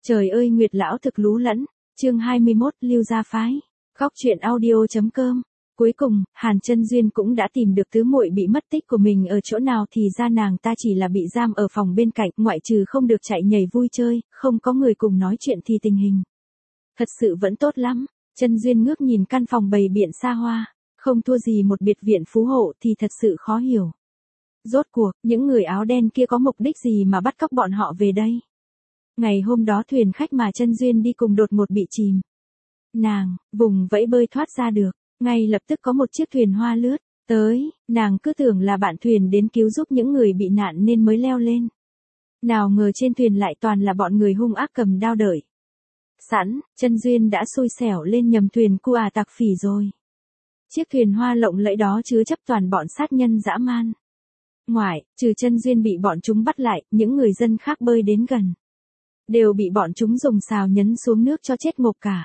Trời ơi Nguyệt lão thực lú lẫn, chương 21 Lưu gia phái. Góc truyện audio.com. Cuối cùng, Hàn Chân Duyên cũng đã tìm được tứ muội bị mất tích của mình ở chỗ nào, thì ra nàng ta chỉ là bị giam ở phòng bên cạnh, ngoại trừ không được chạy nhảy vui chơi, không có người cùng nói chuyện thì tình hình thật sự vẫn tốt lắm. Chân Duyên ngước nhìn căn phòng bày biện xa hoa, không thua gì một biệt viện phú hộ thì thật sự khó hiểu. Rốt cuộc, những người áo đen kia có mục đích gì mà bắt cóc bọn họ về đây? Ngày hôm đó thuyền khách mà Chân Duyên đi cùng đột ngột bị chìm. Nàng, vùng vẫy bơi thoát ra được, ngay lập tức có một chiếc thuyền hoa lướt tới, nàng cứ tưởng là bạn thuyền đến cứu giúp những người bị nạn nên mới leo lên. Nào ngờ trên thuyền lại toàn là bọn người hung ác cầm đao đợi sẵn, Chân Duyên đã xui xẻo lên nhầm thuyền cu tặc phỉ rồi. Chiếc thuyền hoa lộng lẫy đó chứa chấp toàn bọn sát nhân dã man. Ngoại, trừ Chân Duyên bị bọn chúng bắt lại, những người dân khác bơi đến gần đều bị bọn chúng dùng xào nhấn xuống nước cho chết ngộp cả.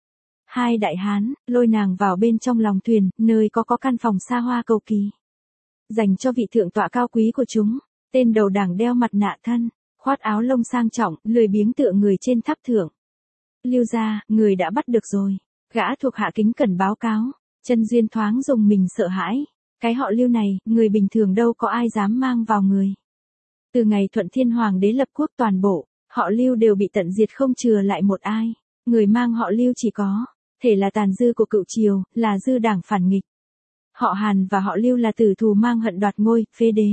Hai đại hán lôi nàng vào bên trong lòng thuyền, nơi có căn phòng xa hoa cầu kỳ dành cho vị thượng tọa cao quý của chúng. Tên đầu đảng đeo mặt nạ thân, khoác áo lông sang trọng, lười biếng tựa người trên tháp thượng. Lưu gia, người đã bắt được rồi. Gã thuộc hạ kính cẩn báo cáo. Chân Duyên thoáng dùng mình sợ hãi. Cái họ Lưu này, người bình thường đâu có ai dám mang vào người. Từ ngày Thuận Thiên Hoàng đế lập quốc, toàn bộ họ Lưu đều bị tận diệt không chừa lại một ai. Người mang họ Lưu chỉ có thể là tàn dư của cựu triều, là dư đảng phản nghịch. Họ Hàn và họ Lưu là tử thù mang hận đoạt ngôi, phế đế.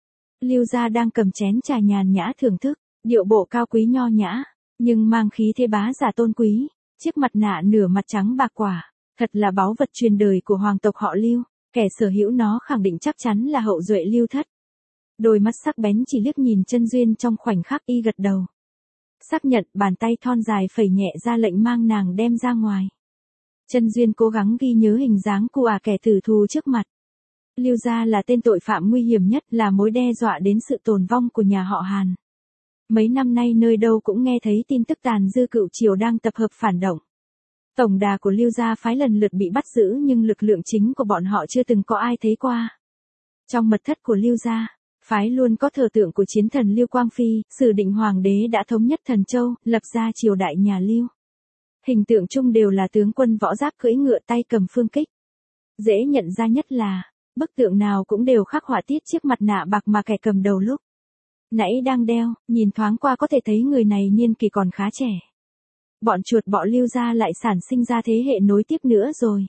Lưu gia đang cầm chén trà nhàn nhã thưởng thức, điệu bộ cao quý nho nhã, nhưng mang khí thế bá giả tôn quý. Chiếc mặt nạ nửa mặt trắng bạc quả, thật là báu vật truyền đời của hoàng tộc họ Lưu. Kẻ sở hữu nó khẳng định chắc chắn là hậu duệ Lưu thất. Đôi mắt sắc bén chỉ liếc nhìn Chân Duyên trong khoảnh khắc, y gật đầu xác nhận, bàn tay thon dài phẩy nhẹ ra lệnh mang nàng đem ra ngoài. Chân Duyên cố gắng ghi nhớ hình dáng của kẻ tử thù trước mặt. Lưu gia là tên tội phạm nguy hiểm nhất, là mối đe dọa đến sự tồn vong của nhà họ Hàn. Mấy năm nay nơi đâu cũng nghe thấy tin tức tàn dư cựu triều đang tập hợp phản động. Tổng đà của Lưu gia phái lần lượt bị bắt giữ, nhưng lực lượng chính của bọn họ chưa từng có ai thấy qua. Trong mật thất của Lưu gia phái luôn có thờ tượng của chiến thần Lưu Quang Phi, sử định hoàng đế đã thống nhất Thần Châu, lập ra triều đại nhà Lưu. Hình tượng chung đều là tướng quân võ giáp cưỡi ngựa, tay cầm phương kích. Dễ nhận ra nhất là, bức tượng nào cũng đều khắc họa tiết chiếc mặt nạ bạc mà kẻ cầm đầu lúc nãy đang đeo, nhìn thoáng qua có thể thấy người này niên kỷ còn khá trẻ. Bọn chuột bọ Lưu gia lại sản sinh ra thế hệ nối tiếp nữa rồi.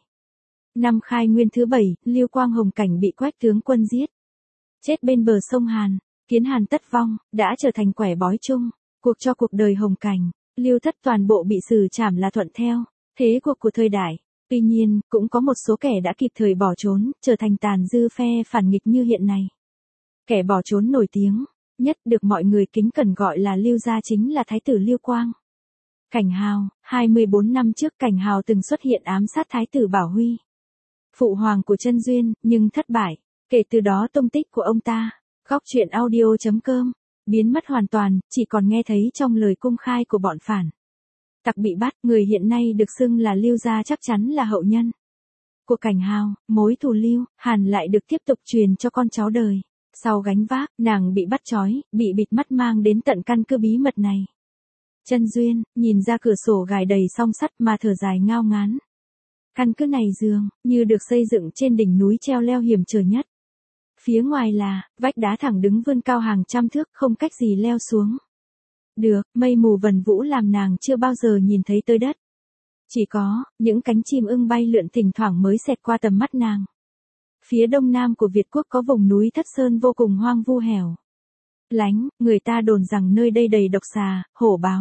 Năm Khai Nguyên thứ 7, Lưu Quang Hồng Cảnh bị Quách tướng quân giết chết bên bờ sông Hàn, khiến Hàn tất vong, đã trở thành quẻ bói chung. Cuộc đời Hồng Cảnh, Lưu thất toàn bộ bị xử trảm là thuận theo thế cuộc của thời đại. Tuy nhiên, cũng có một số kẻ đã kịp thời bỏ trốn, trở thành tàn dư phe phản nghịch như hiện nay. Kẻ bỏ trốn nổi tiếng nhất được mọi người kính cẩn gọi là Lưu gia chính là Thái tử Lưu Quang Cảnh Hào. 24 năm trước, Cảnh Hào từng xuất hiện ám sát Thái tử Bảo Huy, phụ hoàng của Chân Duyên, nhưng thất bại. Kể từ đó tung tích của ông ta, góc truyện audio.com, biến mất hoàn toàn, chỉ còn nghe thấy trong lời công khai của bọn phản tặc bị bắt. Người hiện nay được xưng là Lưu gia chắc chắn là hậu nhân của Cảnh Hào. Mối thù Lưu Hàn lại được tiếp tục truyền cho con cháu đời sau gánh vác. Nàng bị bắt trói, bị bịt mắt mang đến tận căn cứ bí mật này. Chân Duyên nhìn ra cửa sổ gài đầy song sắt mà thở dài ngao ngán. Căn cứ này dường như được xây dựng trên đỉnh núi treo leo hiểm trở nhất. Phía ngoài là vách đá thẳng đứng vươn cao hàng trăm thước, không cách gì leo xuống được. Mây mù vần vũ làm nàng chưa bao giờ nhìn thấy tới đất. Chỉ có những cánh chim ưng bay lượn thỉnh thoảng mới xẹt qua tầm mắt nàng. Phía đông nam của Việt Quốc có vùng núi Thất Sơn vô cùng hoang vu hẻo lánh, người ta đồn rằng nơi đây đầy độc xà, hổ báo.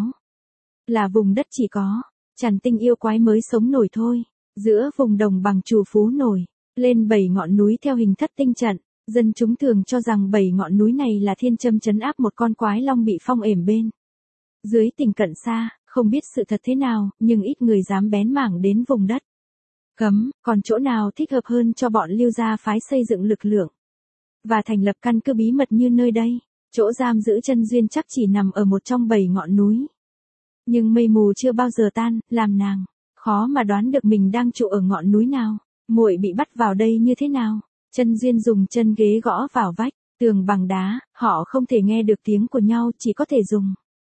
Là vùng đất chỉ có trằn tinh yêu quái mới sống nổi thôi. Giữa vùng đồng bằng trù phú nổi lên 7 ngọn núi theo hình thất tinh trận. Dân chúng thường cho rằng 7 ngọn núi này là thiên châm trấn áp một con quái long bị phong ềm bên dưới tình cận xa. Không biết sự thật thế nào, nhưng ít người dám bén mảng đến vùng đất cấm. Còn chỗ nào thích hợp hơn cho bọn Lưu gia phái xây dựng lực lượng và thành lập căn cứ bí mật như nơi đây. Chỗ giam giữ Chân Duyên chắc chỉ nằm ở một trong 7 ngọn núi. Nhưng mây mù chưa bao giờ tan, làm nàng khó mà đoán được mình đang trụ ở ngọn núi nào. Muội bị bắt vào đây như thế nào? Chân Duyên dùng chân ghế gõ vào vách tường bằng đá, họ không thể nghe được tiếng của nhau, chỉ có thể dùng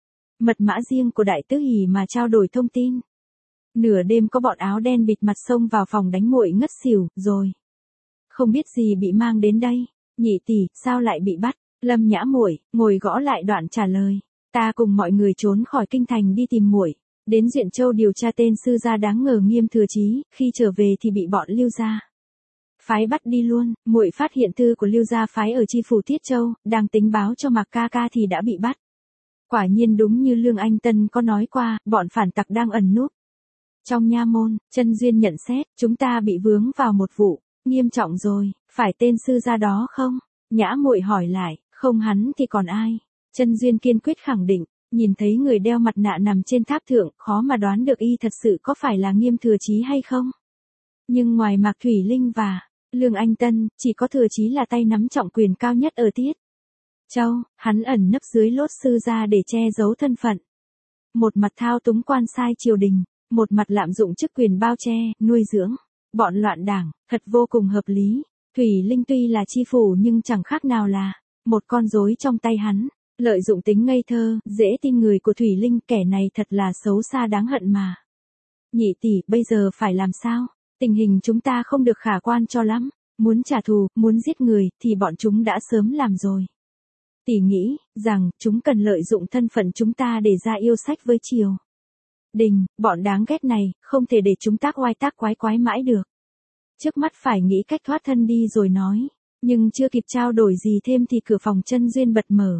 mật mã riêng của đại tứ hỉ mà trao đổi thông tin. Nửa đêm có bọn áo đen bịt mặt xông vào phòng đánh muội ngất xỉu, rồi. Không biết gì bị mang đến đây. Nhị tỷ, sao lại bị bắt? Lâm Nhã Muội ngồi gõ lại đoạn trả lời. Ta cùng mọi người trốn khỏi kinh thành đi tìm muội, đến Duyện Châu điều tra tên sư gia đáng ngờ Nghiêm Thừa Chí, khi trở về thì bị bọn Lưu gia phái bắt đi luôn. Muội phát hiện thư của Lưu gia phái ở chi phủ Tiết Châu, đang tính báo cho Mạc ca ca thì đã bị bắt. Quả nhiên đúng như Lương Anh Tân có nói qua, bọn phản tặc đang ẩn núp trong nha môn. Chân Duyên nhận xét, chúng ta bị vướng vào một vụ nghiêm trọng rồi, phải tên sư gia đó không? Nhã Muội hỏi lại, không hắn thì còn ai? Chân Duyên kiên quyết khẳng định, nhìn thấy người đeo mặt nạ nằm trên tháp thượng, khó mà đoán được y thật sự có phải là Nghiêm Thừa Chí hay không. Nhưng ngoài Mạc Thủy Linh và Lương Anh Tân, chỉ có Thừa Chí là tay nắm trọng quyền cao nhất ở Tiết Châu, hắn ẩn nấp dưới lốt sư gia để che giấu thân phận. Một mặt thao túng quan sai triều đình, một mặt lạm dụng chức quyền bao che, nuôi dưỡng bọn loạn đảng, thật vô cùng hợp lý. Thủy Linh tuy là chi phủ nhưng chẳng khác nào là một con rối trong tay hắn. Lợi dụng tính ngây thơ, dễ tin người của Thủy Linh, kẻ này thật là xấu xa đáng hận mà. Nhị tỷ, bây giờ phải làm sao? Tình hình chúng ta không được khả quan cho lắm. Muốn trả thù, muốn giết người, thì bọn chúng đã sớm làm rồi. Tỷ nghĩ rằng chúng cần lợi dụng thân phận chúng ta để ra yêu sách với triều đình. Bọn đáng ghét này, không thể để chúng tác oai tác quái quái mãi được. Trước mắt phải nghĩ cách thoát thân đi rồi nói. Nhưng chưa kịp trao đổi gì thêm thì cửa phòng Chân Duyên bật mở.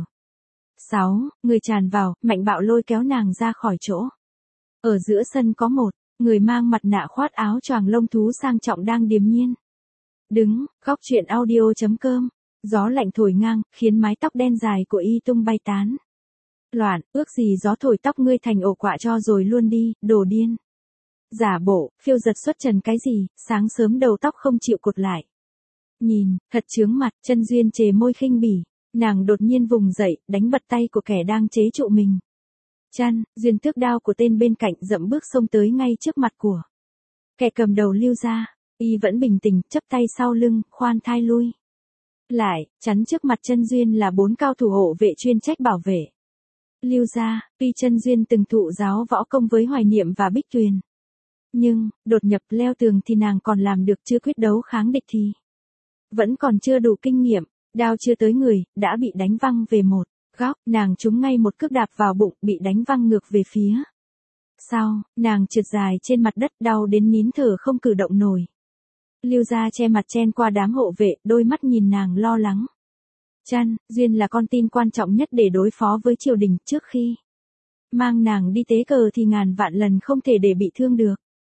6. Người tràn vào, mạnh bạo lôi kéo nàng ra khỏi chỗ. Ở giữa sân có một người mang mặt nạ khoác áo choàng lông thú sang trọng đang điềm nhiên đứng. Góc truyện audio.com. Gió lạnh thổi ngang, khiến mái tóc đen dài của y tung bay tán loạn. Ước gì gió thổi tóc ngươi thành ổ quạ cho rồi luôn đi, đồ điên. Giả bộ, phiêu giật xuất trần cái gì, sáng sớm đầu tóc không chịu cột lại. Nhìn, thật chướng mặt. Chân Duyên chề môi khinh bỉ. Nàng đột nhiên vùng dậy, đánh bật tay của kẻ đang chế trụ mình. Chân Duyên tước đao của tên bên cạnh, dậm bước xông tới ngay trước mặt của kẻ cầm đầu Lưu gia. Y vẫn bình tĩnh, chắp tay sau lưng, khoan thai lui lại, chắn trước mặt Chân Duyên là 4 cao thủ hộ vệ chuyên trách bảo vệ Lưu gia. Tuy Chân Duyên từng thụ giáo võ công với Hoài Niệm và Bích Tuyền, nhưng đột nhập leo tường thì nàng còn làm được, chưa quyết đấu kháng địch thì vẫn còn chưa đủ kinh nghiệm. Đao chưa tới người, đã bị đánh văng về một góc. Nàng trúng ngay một cước đạp vào bụng, bị đánh văng ngược về phía sau. Nàng trượt dài trên mặt đất, đau đến nín thở không cử động nổi. Lưu gia che mặt chen qua đám hộ vệ, đôi mắt nhìn nàng lo lắng. Chân Duyên là con tin quan trọng nhất để đối phó với triều đình. Trước khi mang nàng đi tế cờ thì ngàn vạn lần không thể để bị thương được.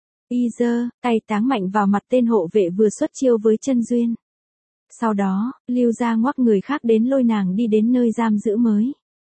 Y giơ tay táng mạnh vào mặt tên hộ vệ vừa xuất chiêu với Chân Duyên. Sau đó, Lưu gia ngoắc người khác đến lôi nàng đi đến nơi giam giữ mới.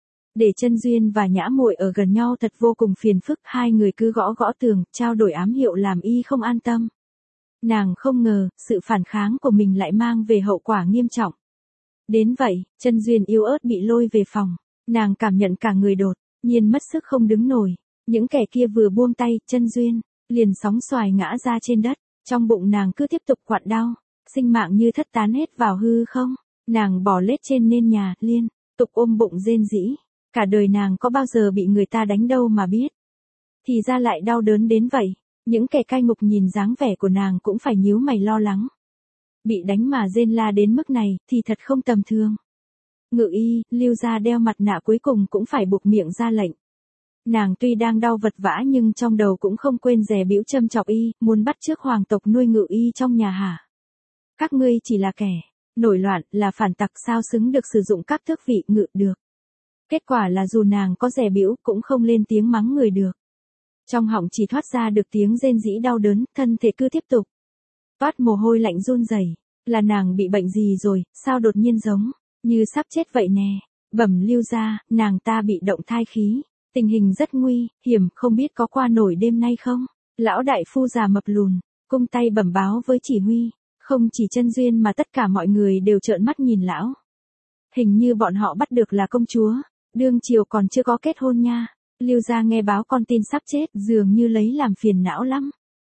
Để Chân Duyên và Nhã Muội ở gần nhau thật vô cùng phiền phức, hai người cứ gõ gõ tường, trao đổi ám hiệu làm y không an tâm. Nàng không ngờ, sự phản kháng của mình lại mang về hậu quả nghiêm trọng. Đến vậy, Chân Duyên yếu ớt bị lôi về phòng. Nàng cảm nhận cả người đột nhiên mất sức không đứng nổi. Những kẻ kia vừa buông tay, Chân Duyên liền sóng xoài ngã ra trên đất. Trong bụng nàng cứ tiếp tục quặn đau. Sinh mạng như thất tán hết vào hư không. Nàng bò lết trên nền nhà, liên tục ôm bụng rên rỉ. Cả đời nàng có bao giờ bị người ta đánh đâu mà biết. Thì ra lại đau đớn đến vậy. Những kẻ cai ngục nhìn dáng vẻ của nàng cũng phải nhíu mày lo lắng. Bị đánh mà rên la đến mức này thì thật không tầm thường. Ngự y, Lưu gia đeo mặt nạ cuối cùng cũng phải buộc miệng ra lệnh. Nàng tuy đang đau vật vã nhưng trong đầu cũng không quên dè bĩu châm chọc y, muốn bắt chước hoàng tộc nuôi ngự y trong nhà hả? Các ngươi chỉ là kẻ nổi loạn, là phản tặc, sao xứng được sử dụng các tước vị ngự được. Kết quả là dù nàng có dè bĩu cũng không lên tiếng mắng người được. Trong họng chỉ thoát ra được tiếng rên rỉ đau đớn, thân thể cứ tiếp tục toát mồ hôi lạnh run rẩy. Là nàng bị bệnh gì rồi, sao đột nhiên giống như sắp chết vậy nè. Bẩm Lưu gia, nàng ta bị động thai khí. Tình hình rất nguy hiểm, không biết có qua nổi đêm nay không? Lão đại phu già mập lùn cung tay bẩm báo với chỉ huy. Không chỉ Chân Duyên mà tất cả mọi người đều trợn mắt nhìn lão. Hình như bọn họ bắt được là công chúa. Đương triều còn chưa có kết hôn nha. Lưu gia nghe báo con tin sắp chết, dường như lấy làm phiền não lắm.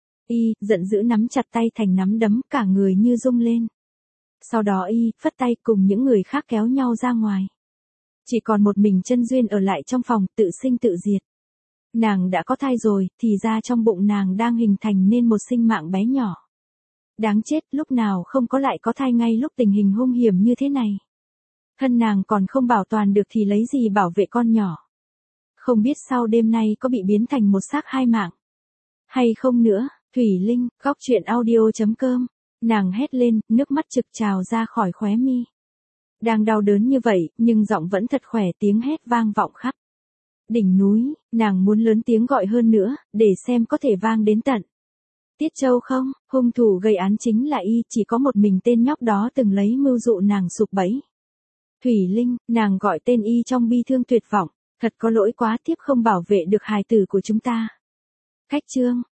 Y giận dữ nắm chặt tay thành nắm đấm, cả người như rung lên. Sau đó y phất tay cùng những người khác kéo nhau ra ngoài. Chỉ còn một mình Chân Duyên ở lại trong phòng, tự sinh tự diệt. Nàng đã có thai rồi, thì ra trong bụng nàng đang hình thành nên một sinh mạng bé nhỏ. Đáng chết, lúc nào không có lại có thai ngay lúc tình hình hung hiểm như thế này. Thân nàng còn không bảo toàn được thì lấy gì bảo vệ con nhỏ. Không biết sau đêm nay có bị biến thành một xác hai mạng hay không nữa. Thủy Linh, góc truyện audio.com. Nàng hét lên, nước mắt trực trào ra khỏi khóe mi. Đang đau đớn như vậy, nhưng giọng vẫn thật khỏe, tiếng hét vang vọng khắp đỉnh núi. Nàng muốn lớn tiếng gọi hơn nữa, để xem có thể vang đến tận Tiết Châu không. Hung thủ gây án chính là y, chỉ có một mình tên nhóc đó từng lấy mưu dụ nàng sụp bẫy. Thủy Linh, nàng gọi tên y trong bi thương tuyệt vọng. Thật có lỗi quá, tiếp không bảo vệ được hài tử của chúng ta. Khách trương.